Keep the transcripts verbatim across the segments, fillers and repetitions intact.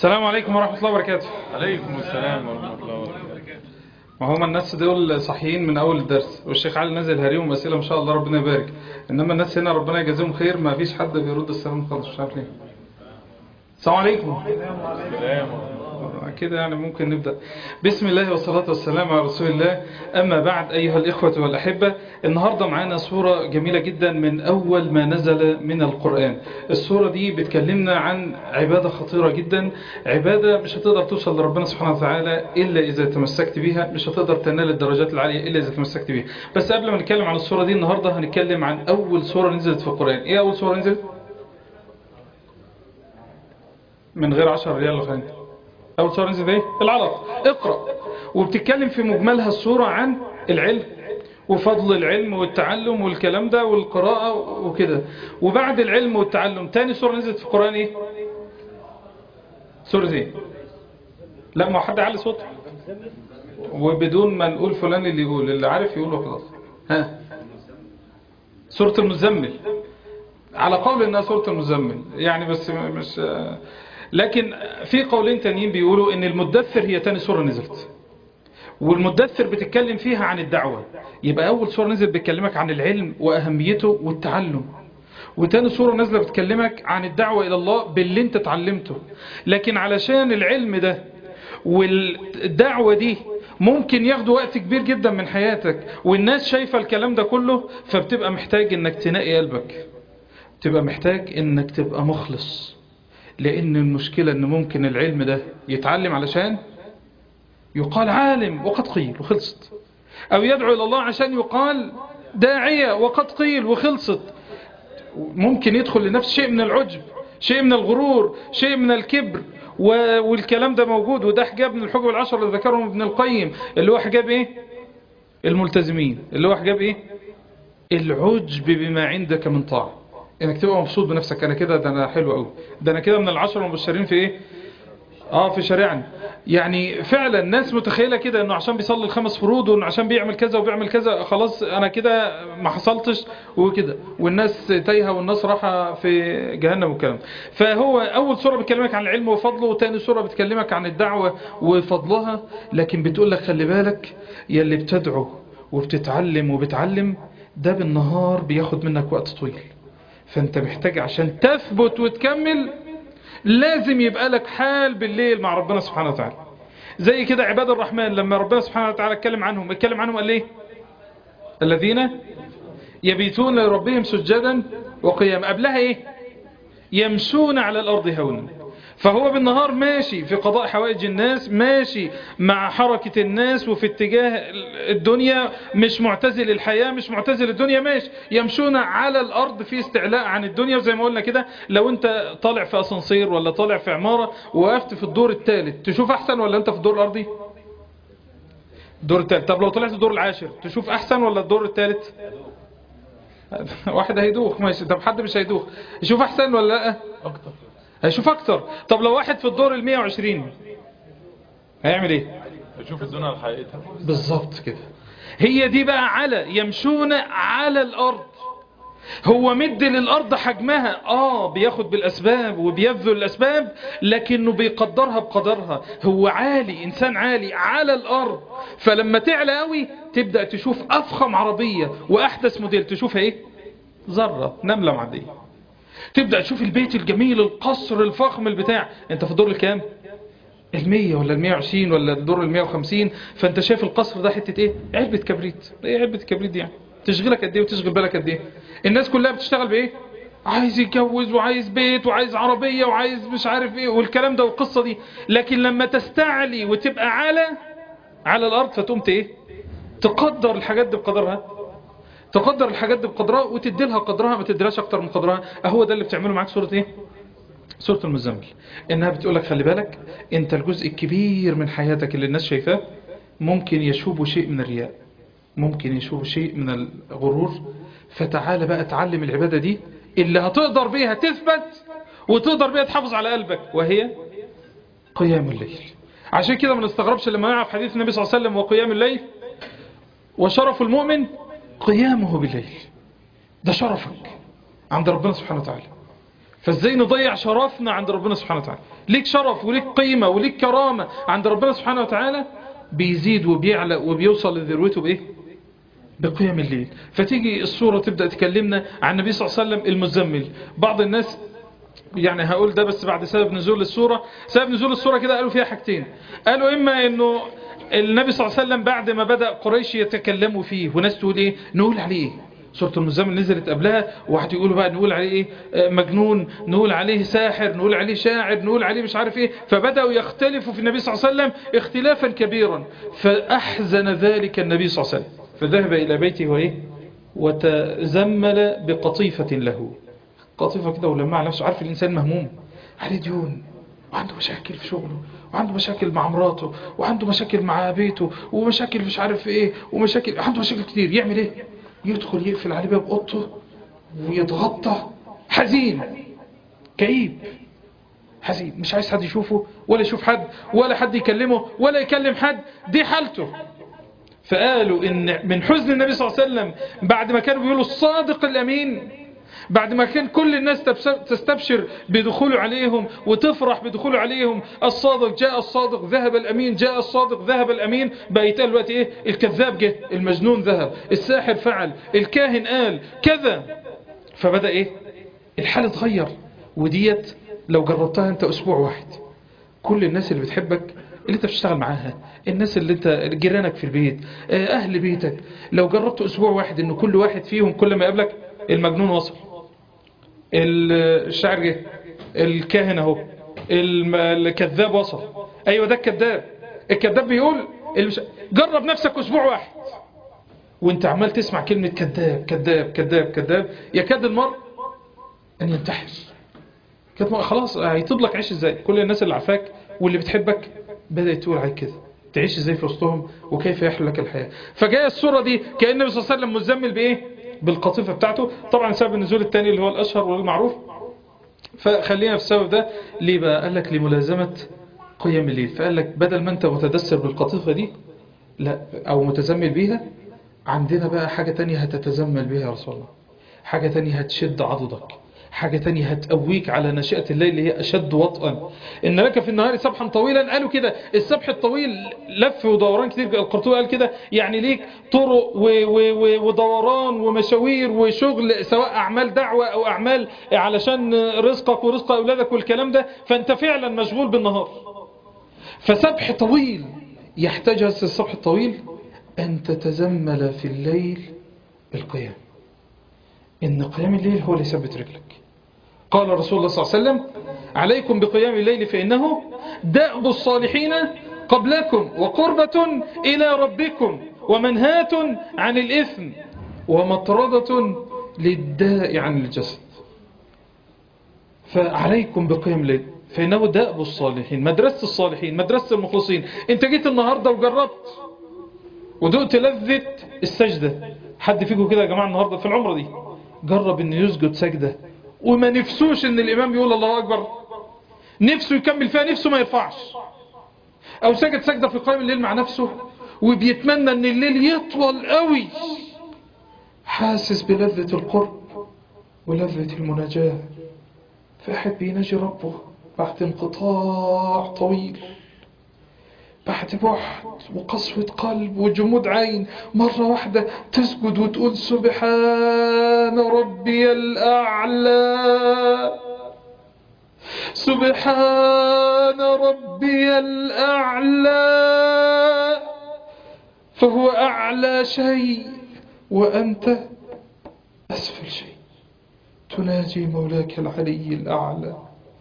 السلام عليكم ورحمة الله وبركاته. عليكم السلام ورحمة الله وبركاته. ما هم الناس دول صحيين من أول الدرس، والشيخ علي نزل هريهم أسئلة ما شاء الله ربنا يبارك، إنما الناس هنا ربنا يجازيهم خير ما فيش حد بيرد السلام خالص، مش عارف ليه. السلام عليكم. السلام كده يعني ممكن نبدأ. بسم الله والصلاة والسلام على رسول الله. أما بعد أيها الإخوة والأحبة، النهاردة معانا صورة جميلة جدا من أول ما نزل من القرآن. الصورة دي بتكلمنا عن عبادة خطيرة جدا، عبادة مش هتقدر توصل لربنا سبحانه وتعالى إلا إذا تمسكت بيها، مش هتقدر تنال الدرجات العالية إلا إذا تمسكت بيها. بس قبل ما نتكلم عن الصورة دي النهاردة هنتكلم عن أول صورة نزلت في القرآن. إيه أول صورة نزلت؟ من غير عشر ريال لخير. أول صورة نزلت إيه؟ العلق. اقرأ. وبتتكلم في مجملها الصورة عن العلم وفضل العلم والتعلم والكلام ده والقراءة وكده. وبعد العلم والتعلم تاني صورة نزلت في القرآن إيه؟ سورة إيه؟ لا، ما حد علي صوته وبدون ما نقول فلان اللي يقول، اللي عارف يقوله خلاص. ها، سورة المزمل، على قول انها سورة المزمل يعني، بس مش، لكن في قولين تانيين بيقولوا ان المدثر هي تاني سورة نزلت، والمدثر بتتكلم فيها عن الدعوة. يبقى اول سورة نزلت بتكلمك عن العلم واهميته والتعلم، وتاني سورة نزلت بتكلمك عن الدعوة الى الله باللي انت اتعلمته. لكن علشان العلم ده والدعوة دي ممكن ياخدوا وقت كبير جدا من حياتك، والناس شايفة الكلام ده كله، فبتبقى محتاج انك تنقي قلبك، تبقى محتاج انك تبقى مخلص. لان المشكلة ان ممكن العلم ده يتعلم علشان يقال عالم وقد قيل وخلصت، او يدعو الى الله عشان يقال داعية وقد قيل وخلصت. ممكن يدخل لنفس شيء من العجب، شيء من الغرور، شيء من الكبر، والكلام ده موجود. وده حجاب من الحجب العشر اللي ذكرهم ابن القيم، اللي هو حجاب ايه؟ الملتزمين. اللي هو حجاب ايه؟ العجب بما عندك من طاعة، انك تبقى مبسوط بنفسك. انا كده، ده انا حلو قوي، ده انا كده من العشر المبشرين في ايه؟ اه في شريعنا. يعني فعلا الناس متخيله كده، انه عشان بيصلي الخمس فروض وانه عشان بيعمل كذا وبيعمل كذا خلاص انا كده ما حصلتش وكده، والناس تايهه والناس راحه في جهنم والكلام. فهو اول سوره بتكلمك عن العلم وفضله، وتاني سوره بتكلمك عن الدعوه وفضلها. لكن بتقول لك خلي بالك يا اللي بتدعو وبتتعلم وبتعلم، ده بالنهار بياخد منك وقت طويل، فانت محتاج عشان تثبت وتكمل لازم يبقى لك حال بالليل مع ربنا سبحانه وتعالى. زي كده عباد الرحمن لما ربنا سبحانه وتعالى اتكلم عنهم، اتكلم عنهم قال ايه؟ الذين يبيتون لربهم سجدا وقياما. قبلها ايه؟ يمشون على الارض هونا. فهو بالنهار ماشي في قضاء حوائج الناس، ماشي مع حركة الناس وفي اتجاه الدنيا، مش معتزل الحياة، مش معتزل الدنيا، ماشي يمشون على الأرض في استعلاء عن الدنيا. وزي ما قلنا كده، لو انت طالع في أسانسير ولا طالع في عمارة ووقفت في الدور الثالث تشوف أحسن ولا انت في الدور الأرضي؟ الدور الثالث. طب لو طلعت الدور العاشر تشوف أحسن ولا الدور الثالث؟ واحد هيدوخ ماشي. طب حد مش هيدوخ يشوف أحسن ولا لا؟ أكتر هيشوف اكتر. طب لو واحد في الدور المية وعشرين هيعمل ايه؟ بشوف الدنيا على حقيقتها بالظبط كده. هي دي بقى على يمشون على الارض. هو مد للارض حجمها، اه بياخد بالاسباب وبيبذل الاسباب، لكنه بيقدرها بقدرها. هو عالي، انسان عالي على الارض. فلما تعلى قوي تبدأ تشوف افخم عربية واحدث موديل تشوفها ايه؟ ذرة، نملة معدية. تبدأ تشوف البيت الجميل، القصر الفخم البتاع، انت في الدور الكام؟ المية ولا المية وعشرين ولا الدور المية وخمسين. فانت شايف القصر ده حتة ايه؟ علبة كبريت. ايه علبة الكبريت دي يعني؟ تشغلك قد ايه وتشغل بالك قد ايه؟ الناس كلها بتشتغل بايه؟ عايز يتجوز وعايز بيت وعايز عربية وعايز مش عارف ايه والكلام ده والقصة دي. لكن لما تستعلي وتبقى على على الارض فتقوم ايه؟ تقدر الحاجات دي بقدرها، تقدر الحاجات دي بقدرها وتدي لها قدرها، ما تديلهاش اكتر من قدرها. اهو ده اللي بتعمله معاك سورة ايه؟ سورة المزمل. انها بتقول لك خلي بالك انت الجزء الكبير من حياتك اللي الناس شايفاه ممكن يشوبه شيء من الرياء، ممكن يشوبه شيء من الغرور. فتعال بقى تعلم العبادة دي اللي هتقدر بيها تثبت وتقدر بيها تحافظ على قلبك، وهي قيام الليل. عشان كده ما نستغربش لما نعرف حديث النبي صلى الله عليه وسلم وقيام الليل وشرف المؤمن قيامه بالليل. ده شرفك عند ربنا سبحانه وتعالى. فازاي نضيع شرفنا عند ربنا سبحانه وتعالى؟ ليك شرف وليك قيمة وليك كرامة عند ربنا سبحانه وتعالى، بيزيد وبيعلى وبيوصل لذروته بايه؟ بقيام الليل. فتيجي السورة تبدأ تكلمنا عن النبي صلى الله عليه وسلم المزمل. بعض الناس يعني هقول ده بس بعد سبب نزول السورة. سبب نزول السورة كده قالوا فيها حاجتين. قالوا إما إنه النبي صلى الله عليه وسلم بعد ما بدأ قريش يتكلموا فيه وناس تقول إيه نقول عليه إيه؟ سورة المزمل نزلت قبلها، وواحد يقولوا بقى نقول عليه إيه مجنون، نقول عليه ساحر، نقول عليه شاعر، نقول عليه مش عارف إيه. فبدأوا يختلفوا في النبي صلى الله عليه وسلم اختلافا كبيرا، فأحزن ذلك النبي صلى الله عليه وسلم، فذهب إلى بيته وإيه وتزمل بقطيفة له. قطيفة كده ولما على نفسه. عارف الإنسان مهموم عليه ديون وعنده مشاكل في شغله وعنده مشاكل مع مراته وعنده مشاكل مع بيته ومشاكل مش عارف ايه ومشاكل، عنده مشاكل كتير. يعمل ايه؟ يدخل يقفل عليه باب اوضته ويتغطى حزين كئيب حزين، مش عايز حد يشوفه ولا يشوف حد ولا حد يكلمه ولا يكلم حد. دي حالته. فقالوا ان من حزن النبي صلى الله عليه وسلم بعد ما كانوا بيقولوا الصادق الامين، بعد ما كان كل الناس تستبشر بدخوله عليهم وتفرح بدخوله عليهم، الصادق جاء الصادق ذهب الأمين جاء الصادق ذهب الأمين، بقى يتقال الوقت إيه؟ الكذاب جه، المجنون ذهب، الساحر فعل، الكاهن قال كذا. فبدأ إيه؟ الحال اتغير. وديت لو جربتها أنت أسبوع واحد، كل الناس اللي بتحبك اللي انت بتشتغل معاها، الناس اللي انت جيرانك في البيت، أهل بيتك، لو جربت أسبوع واحد إنه كل واحد فيهم كل ما يقابلك المجنون وصل، الشاعر جه، الكاهن اهو، الكذاب وصل. ايوه ده الكذاب. الكذاب بيقول المش... جرب نفسك اسبوع واحد وانت عمال تسمع كلمة كذاب كذاب كذاب كذاب، يكاد المرء ان ينتحر. خلاص هيطيب لك عيش ازاي؟ كل الناس اللي عارفاك واللي بتحبك بدأت تقول عليك كده، تعيش ازاي في وسطهم وكيف يحلو لك الحياة. فجاء الصورة دي كأن النبي صلى الله عليه وسلم مزمل بايه؟ بالقطيفة بتاعته. طبعا سبب النزول الثاني اللي هو الأشهر والمعروف، فخلينا في السبب ده. ليه بقى؟ قال لك لملازمة قيام الليل. فقال لك بدل ما انت متدثر بالقطيفة دي لا أو متزمل بيها، عندنا بقى حاجة تانية هتتزمل بيها يا رسول الله، حاجة تانية هتشد عضدك، حاجة تانية هتقويك على نشأة الليل اللي هي أشد وطئا. إن لك في النهار سبحا طويلا. قالوا كده السبح الطويل لف ودوران كتير. القرطبي قال كده يعني ليك طرق ودوران ومشاوير وشغل، سواء أعمال دعوة أو أعمال علشان رزقك ورزق أولادك والكلام ده، فأنت فعلا مشغول بالنهار. فسبح طويل يحتاج هذا السبح الطويل أن تتزمل في الليل بالقيام. إن قيام الليل هو اللي يثبت رجلك. قال رسول الله صلى الله عليه وسلم عليكم بقيام الليل فإنه دأب الصالحين قبلكم وقربة إلى ربكم ومنهاة عن الإثم ومطردة للداء عن الجسد. فعليكم بقيام الليل فإنه دأب الصالحين، مدرسة الصالحين، مدرسة المخلصين. انت جيت النهاردة وجربت ودقت لذة السجدة. حد فيكم كده يا جماعة النهاردة في العمرة دي جرب انه يسجد سجدة وما نفسوش ان الامام يقول الله اكبر، نفسه يكمل فيها، نفسه ما يرفعش؟ او سجد سجدة في قيام الليل مع نفسه وبيتمنى ان الليل يطول قوي، حاسس بلذة القرب ولذة المناجاة. فأحد بيناجي ربه بعد انقطاع طويل، بعد بعد وقسوة قلب وجمود عين، مرة واحدة تسجد وتقول سبحان ربي الأعلى، سبحان ربي الأعلى، فهو أعلى شيء وأنت أسفل شيء. تناجي مولاك العلي الأعلى،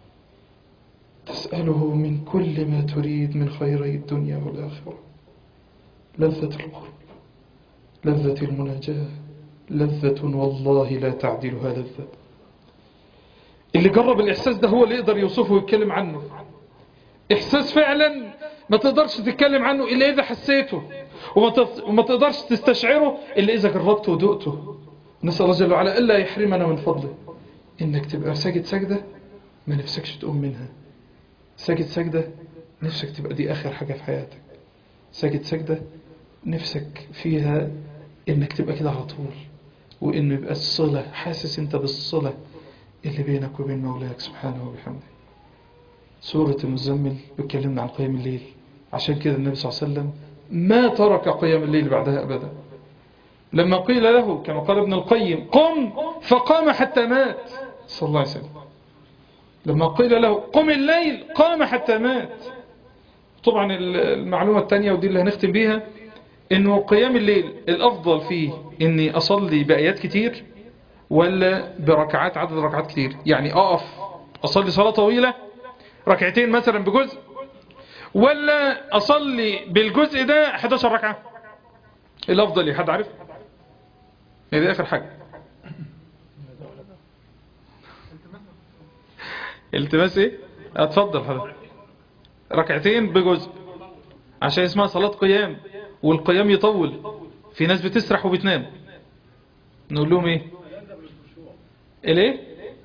تسأله من كل ما تريد من خيري الدنيا والآخرة. لذة القرب، لذة المناجاة، لذة والله لا تعدلها لذة. اللي جرب الإحساس ده هو اللي يقدر يوصفه ويتكلم عنه. إحساس فعلا ما تقدرش تتكلم عنه إلا إذا حسيته، وما تقدرش تستشعره إلا إذا جربته ودقته. نسأل الله جل وعلا ألا يحرمنا من فضله. إنك تبقى ساجد سجدة ما نفسكش تقوم منها، ساجد سجدة نفسك تبقى دي آخر حاجة في حياتك، ساجد سجدة نفسك فيها إنك تبقى كده على طول، وإنه يبقى الصلة، حاسس أنت بالصلة اللي بينك وبين مولاك سبحانه وبحمده. سورة المزمل بتكلمنا عن قيام الليل، عشان كده النبي صلى الله عليه وسلم ما ترك قيام الليل بعدها أبدا. لما قيل له كما قال ابن القيم قم فقام حتى مات صلى الله عليه وسلم. لما قيل له قم الليل قام حتى مات. طبعا المعلومة الثانية ودي اللي هنختم بيها، انه قيام الليل الافضل فيه اني اصلي بآيات كتير ولا بركعات عدد ركعات كتير. يعني اقف اصلي صلاة طويلة ركعتين مثلا بجزء، ولا اصلي بالجزء ده احد عشر ركعة. الافضل ايه؟ حد عارف؟ هي دي اخر حاجة. التماس ايه؟ اتفضل حضرتك. ركعتين بجزء عشان اسمها صلاة قيام، والقيام يطول. في ناس بتسرح وبتنام، نقول لهم ايه؟ الايه؟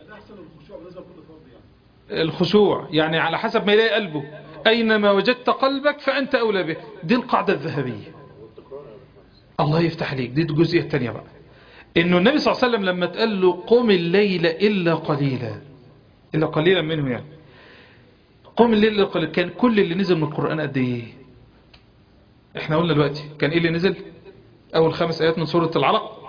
الخشوع يعني على حسب ما يلاقي قلبه، اينما وجدت قلبك فانت اولى به. دي القاعدة الذهبية. الله يفتح عليك. دي الجزئية الثانية بقى، انه النبي صلى الله عليه وسلم لما تقال له قم الليل الا قليلا، الا قليلا منه يعني قم الليل الا قليلا، كان كل اللي نزل من القرآن قد ايه؟ احنا قلنا دلوقتي كان ايه اللي نزل؟ اول خمس ايات من سورة العلق،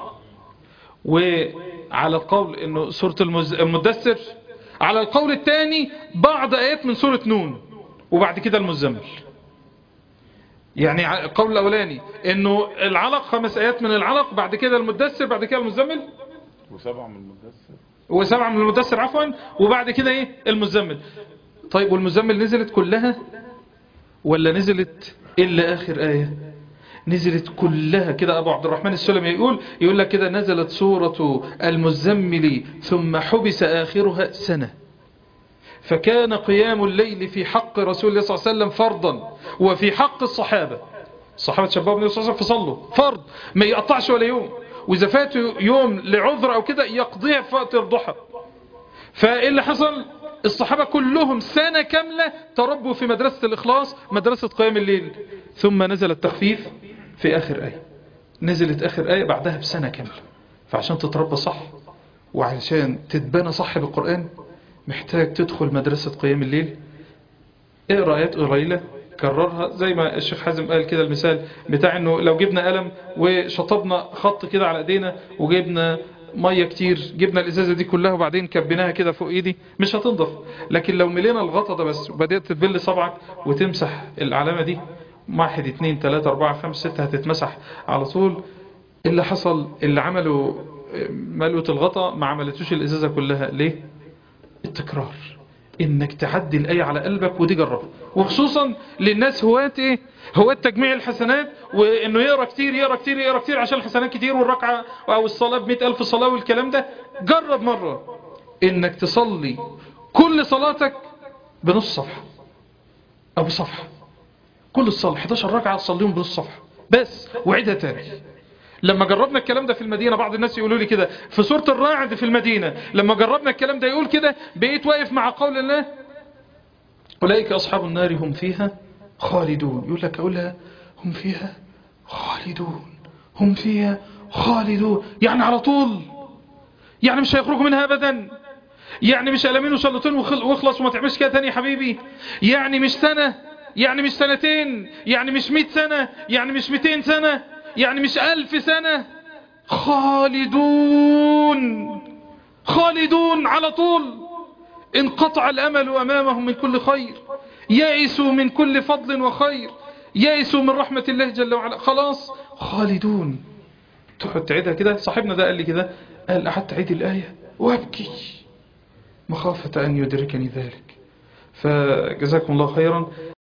وعلى القول انه سورة المز... المدثر، على القول الثاني بعض ايات من سورة نون، وبعد كده المزمل. يعني القول الاولاني انه العلق خمس ايات من العلق، بعد كده المدثر، بعد كده المزمل، وسبعة من المدثر وسبعة من المدثر عفوا، وبعد كده ايه؟ المزمل. طيب والمزمل نزلت كلها ولا نزلت الا اخر ايه؟ نزلت كلها كده. ابو عبد الرحمن السلمي يقول يقول لك كده نزلت سورة المزمل ثم حبس اخرها سنة. فكان قيام الليل في حق رسول الله صلى الله عليه وسلم فرضا، وفي حق الصحابة. الصحابة شباب النبي صلى الله عليه وسلم فصلوا فرض ما يقطعش ولا يوم، وإذا فاتوا يوم لعذر أو كده يقضيها في وقت الضحى. فإيه اللي حصل؟ الصحابة كلهم سنة كاملة تربوا في مدرسة الإخلاص، مدرسة قيام الليل. ثم نزل التخفيف في آخر آية، نزلت آخر آية بعدها بسنة كاملة. فعشان تتربى صح وعشان تتبنى صح بالقرآن محتاج تدخل مدرسة قيام الليل. اقرأ آيات قليلة كررها، زي ما الشيخ حازم قال كده المثال بتاع انه لو جبنا قلم وشطبنا خط كده على ايدينا وجبنا مية كتير، جبنا الازازة دي كلها وبعدين كبناها كده فوق ايدي مش هتنضف. لكن لو ملينا الغطا ده بس وبدأت تبل صبعك وتمسح العلامة دي، واحد اتنين تلاتة اربعة خمس ستة هتتمسح على طول. اللي حصل اللي عملوا ملوة الغطا ما عملتوش الازازة كلها. ليه؟ التكرار، انك تعدي الآية على قلبك، ودي جربها. وخصوصا للناس هواة ايه؟ هواة تجميع الحسنات، وانه يقرأ كتير يقرأ كتير يقرأ كتير عشان الحسنات كتير والركعة او الصلاة بمئة الف صلاة والكلام ده. جرب مرة انك تصلي كل صلاتك بنص صفحة او بصفحة. كل الصلاة احد عشر ركعة تصليهم بنص صفحة بس، وعيدها تاني. لما جربنا الكلام ده في المدينة، بعض الناس يقولوا لي كده في سورة الرعد في المدينة، لما جربنا الكلام ده يقول كده بقيت واقف مع قول الله أولئك أصحاب النار هم فيها خالدون. يقول لك أقولها هم فيها خالدون، هم فيها خالدون، يعني على طول، يعني مش هيخرجوا منها أبدا، يعني مش قلمين وشلطين واخلص وما تعملش كده تاني يا حبيبي، يعني مش سنة، يعني مش سنتين، يعني مش مئة سنة، يعني مش مئتين سنة، يعني مش ألف سنة. خالدون، خالدون على طول. انقطع الأمل أمامهم من كل خير، يائسوا من كل فضل وخير، يائسوا من رحمة الله جل وعلا، خلاص خالدون. تقعد تعيدها كده. صاحبنا ده قال لي كده، قال أحد تعيد الآية وابكي مخافة أن يدركني ذلك. فجزاكم الله خيرا.